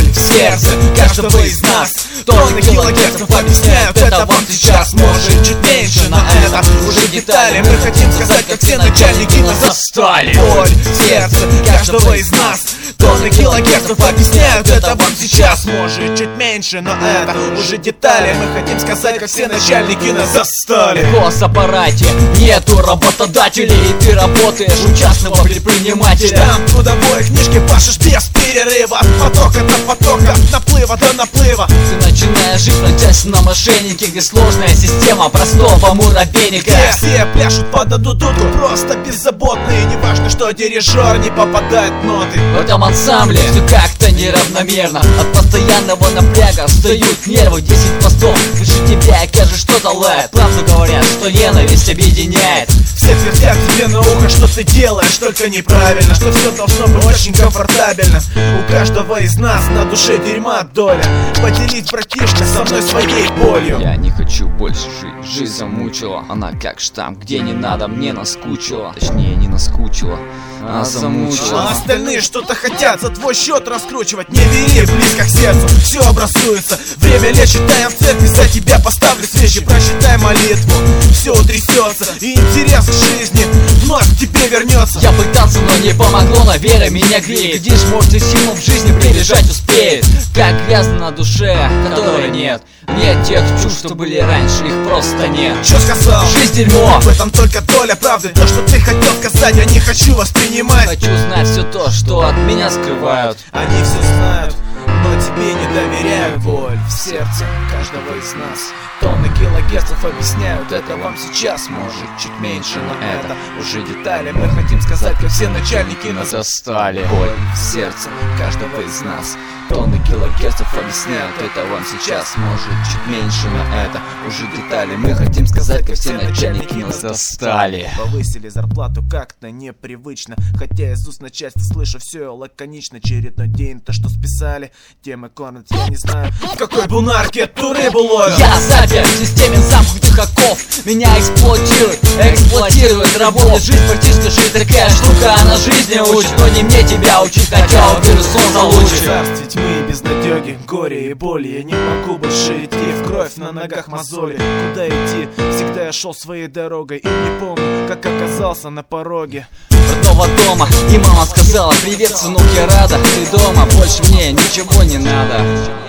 в сердце каждого из нас. Тонны килогерцев объясняют это вам сейчас. Может чуть меньше, но это уже детали. Мы хотим сказать, как все начальники нас застали. Боль в сердце каждого из нас. Тонны килогерцев объясняют это вам сейчас. Может чуть меньше, но это уже детали. Мы хотим сказать, как все начальники нас застали. В госаппарате нету работодателей, и ты работаешь у частного предпринимателя. Там в трудовой книжке пашешь без перерыва. От потока до потока, от наплыва до наплыва. Ты начинаешь жить, надеясь на мошенники, где сложная система простого муравейника. Где все пляшут под одну дудку, просто беззаботные. Неважно, что дирижер не попадает в ноты. В этом ансамбле все как-то неравномерно. От постоянного напряга встают нервы. 10 постов выше тебя, и кажется, что-то лает. Правду говорят, что ненависть объединяет. Все твердят тебе на ухо, что ты делаешь только неправильно, что все должно быть очень комфортабельно. У каждого из нас на душе дерьма доля. Поделить, братишка, со мной своей болью. Я не хочу больше жить, жизнь замучила. Она как штамп, где не надо, мне наскучила. Точнее, не наскучила, а замучила. А остальные что-то хотят за твой счет раскручивать. Не бери близко к сердцу, все образуется. Время лечит, а я в церкви за тебя поставлю свечи. Прочитай молитву, все утрясется. И интерес к жизни вновь к тебе вернется. Я пытался, но не помогло, но вера меня греет. Глядишь, может, и силу в жизни прибежать успеет. Как грязно на душе, которой нет. Нет тех чувств, что были раньше, их просто нет. Что сказал? Жизнь дерьмо. В этом только доля правды. То, что ты хотел сказать, я не хочу воспринимать. Хочу знать все то, что от меня скрывают. Они все знают, но тебе не доверяют. Боль в сердце каждого из нас. Тонны килогерцев объясняют это вам сейчас. Может чуть меньше, но это уже детали. Мы хотим сказать, как все начальники нас застали. Боль в сердце каждого из нас. Тонны килогерцев объясняют это вам сейчас. Может чуть меньше, но это уже детали. Мы хотим сказать, как все начальники нас достали. Повысили зарплату как-то непривычно, хотя из уст начальства слышу все лаконично. Очередной день, то что списали, темы кормят, я не знаю, в какой бунарке ту рыбу ловят. Я запер в системе замкнутых оков. Меня эксплуатирует, работает жизнь практически. Жизнь такая штука, она жизни учит. Но не мне тебя учить, хотя уверен, сон залучит. Царствие тьмы, безнадеги, горе и боли. Я не могу больше идти, в кровь на ногах мозоли. Куда идти? Всегда я шел своей дорогой и не помню, как оказался на пороге родного дома. И мама сказала: привет, сынок, я рада, ты дома, больше мне ничего не надо.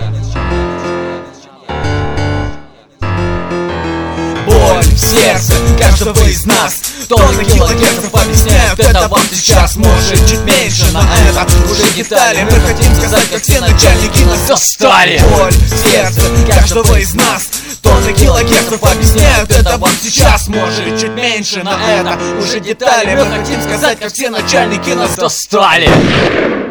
Боль в сердце каждого из нас. Тонны килогерцев объясняют это вам сейчас. Может чуть меньше, но это уже детали. Мы хотим сказать, как все начальники нас застали. Боль в сердце каждого из нас. Тонны килогерцев объясняют это вам сейчас. Может чуть меньше, но это уже детали. Мы хотим сказать, как все начальники нас достали.